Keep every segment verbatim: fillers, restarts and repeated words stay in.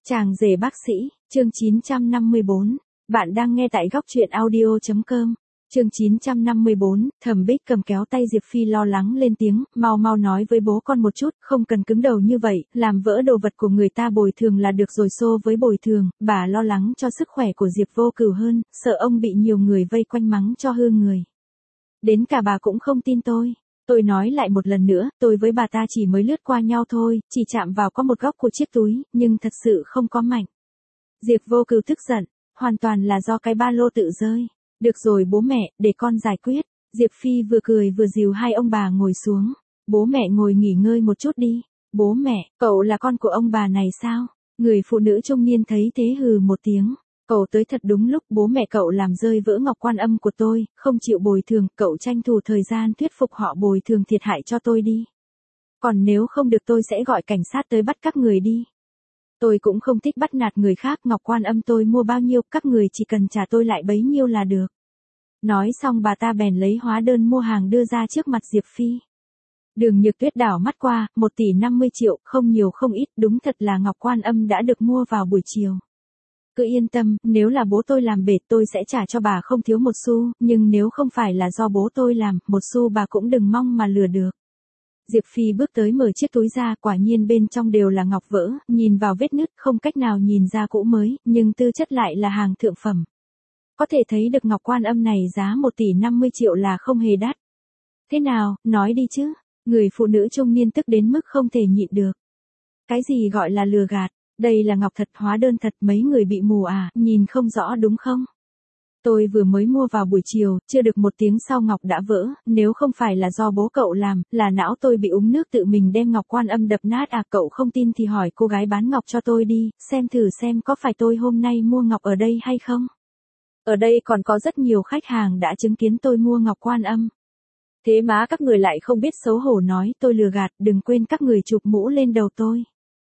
Chàng rể bác sĩ, chương chín trăm năm mươi bốn. Bạn đang nghe tại góc truyện audio chấm com. Chương chín trăm năm mươi bốn, Thẩm Bích cầm kéo tay Diệp Phi lo lắng lên tiếng, mau mau nói với bố con một chút, không cần cứng đầu như vậy, làm vỡ đồ vật của người ta bồi thường là được rồi. Xô với bồi thường, bà lo lắng cho sức khỏe của Diệp Vô Cửu hơn, sợ ông bị nhiều người vây quanh mắng cho hư người. Đến cả bà cũng không tin tôi. Tôi nói lại một lần nữa, tôi với bà ta chỉ mới lướt qua nhau thôi, chỉ chạm vào có một góc của chiếc túi, nhưng thật sự không có mạnh. Diệp Vô Cửu tức giận, hoàn toàn là do cái ba lô tự rơi. Được rồi bố mẹ, để con giải quyết. Diệp Phi vừa cười vừa dìu hai ông bà ngồi xuống. Bố mẹ ngồi nghỉ ngơi một chút đi. Bố mẹ, cậu là con của ông bà này sao? Người phụ nữ trung niên thấy thế hừ một tiếng. Cậu tới thật đúng lúc, bố mẹ cậu làm rơi vỡ ngọc quan âm của tôi, không chịu bồi thường, cậu tranh thủ thời gian thuyết phục họ bồi thường thiệt hại cho tôi đi. Còn nếu không được tôi sẽ gọi cảnh sát tới bắt các người đi. Tôi cũng không thích bắt nạt người khác, ngọc quan âm tôi mua bao nhiêu, các người chỉ cần trả tôi lại bấy nhiêu là được. Nói xong bà ta bèn lấy hóa đơn mua hàng đưa ra trước mặt Diệp Phi. Đường Nhược Tuyết đảo mắt qua, một tỷ năm mươi triệu, không nhiều không ít, đúng thật là ngọc quan âm đã được mua vào buổi chiều. Cứ yên tâm, nếu là bố tôi làm bệt tôi sẽ trả cho bà không thiếu một xu, nhưng nếu không phải là do bố tôi làm, một xu bà cũng đừng mong mà lừa được. Diệp Phi bước tới mở chiếc túi ra, quả nhiên bên trong đều là ngọc vỡ, nhìn vào vết nứt không cách nào nhìn ra cũ mới, nhưng tư chất lại là hàng thượng phẩm. Có thể thấy được ngọc quan âm này giá một tỷ năm mươi triệu là không hề đắt. Thế nào, nói đi chứ, người phụ nữ trung niên tức đến mức không thể nhịn được. Cái gì gọi là lừa gạt? Đây là ngọc thật, hóa đơn thật, mấy người bị mù à, nhìn không rõ đúng không? Tôi vừa mới mua vào buổi chiều, chưa được một tiếng sau ngọc đã vỡ, nếu không phải là do bố cậu làm, là não tôi bị uống nước tự mình đem ngọc quan âm đập nát à. Cậu không tin thì hỏi cô gái bán ngọc cho tôi đi, xem thử xem có phải tôi hôm nay mua ngọc ở đây hay không? Ở đây còn có rất nhiều khách hàng đã chứng kiến tôi mua ngọc quan âm. Thế mà các người lại không biết xấu hổ nói tôi lừa gạt, đừng quên các người chụp mũ lên đầu tôi.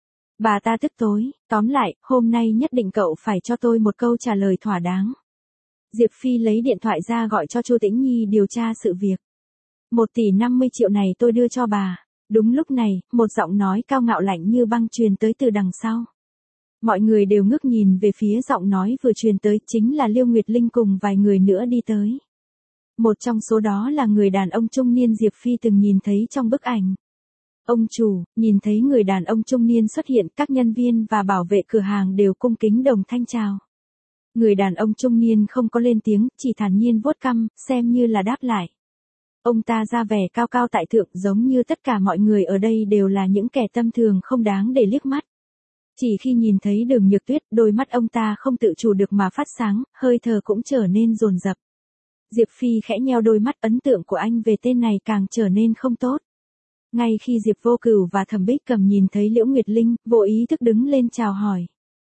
Bà ta tức tối, tóm lại, hôm nay nhất định cậu phải cho tôi một câu trả lời thỏa đáng. Diệp Phi lấy điện thoại ra gọi cho Chu Tĩnh Nhi điều tra sự việc. Một tỷ năm mươi triệu này tôi đưa cho bà. Đúng lúc này, một giọng nói cao ngạo lạnh như băng truyền tới từ đằng sau. Mọi người đều ngước nhìn về phía giọng nói vừa truyền tới, chính là Liêu Nguyệt Linh cùng vài người nữa đi tới. Một trong số đó là người đàn ông trung niên Diệp Phi từng nhìn thấy trong bức ảnh. Ông chủ, nhìn thấy người đàn ông trung niên xuất hiện, các nhân viên và bảo vệ cửa hàng đều cung kính đồng thanh chào. Người đàn ông trung niên không có lên tiếng, chỉ thản nhiên vuốt cằm, xem như là đáp lại. Ông ta ra vẻ cao cao tại thượng, giống như tất cả mọi người ở đây đều là những kẻ tâm thường không đáng để liếc mắt. Chỉ khi nhìn thấy Đường Nhược Tuyết, đôi mắt ông ta không tự chủ được mà phát sáng, hơi thở cũng trở nên dồn dập. Diệp Phi khẽ nheo đôi mắt, ấn tượng của anh về tên này càng trở nên không tốt. Ngay khi Diệp Vô Cửu và Thẩm Bích cầm nhìn thấy Liễu Nguyệt Linh, vô ý thức đứng lên chào hỏi.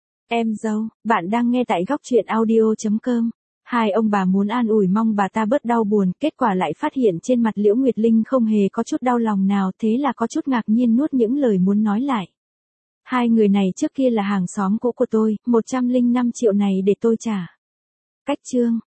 Em dâu, bạn đang nghe tại góc truyện audio chấm com. Hai ông bà muốn an ủi mong bà ta bớt đau buồn, kết quả lại phát hiện trên mặt Liễu Nguyệt Linh không hề có chút đau lòng nào, thế là có chút ngạc nhiên nuốt những lời muốn nói lại. Hai người này trước kia là hàng xóm cũ của tôi, một trăm lẻ năm triệu này để tôi trả. Cách chương,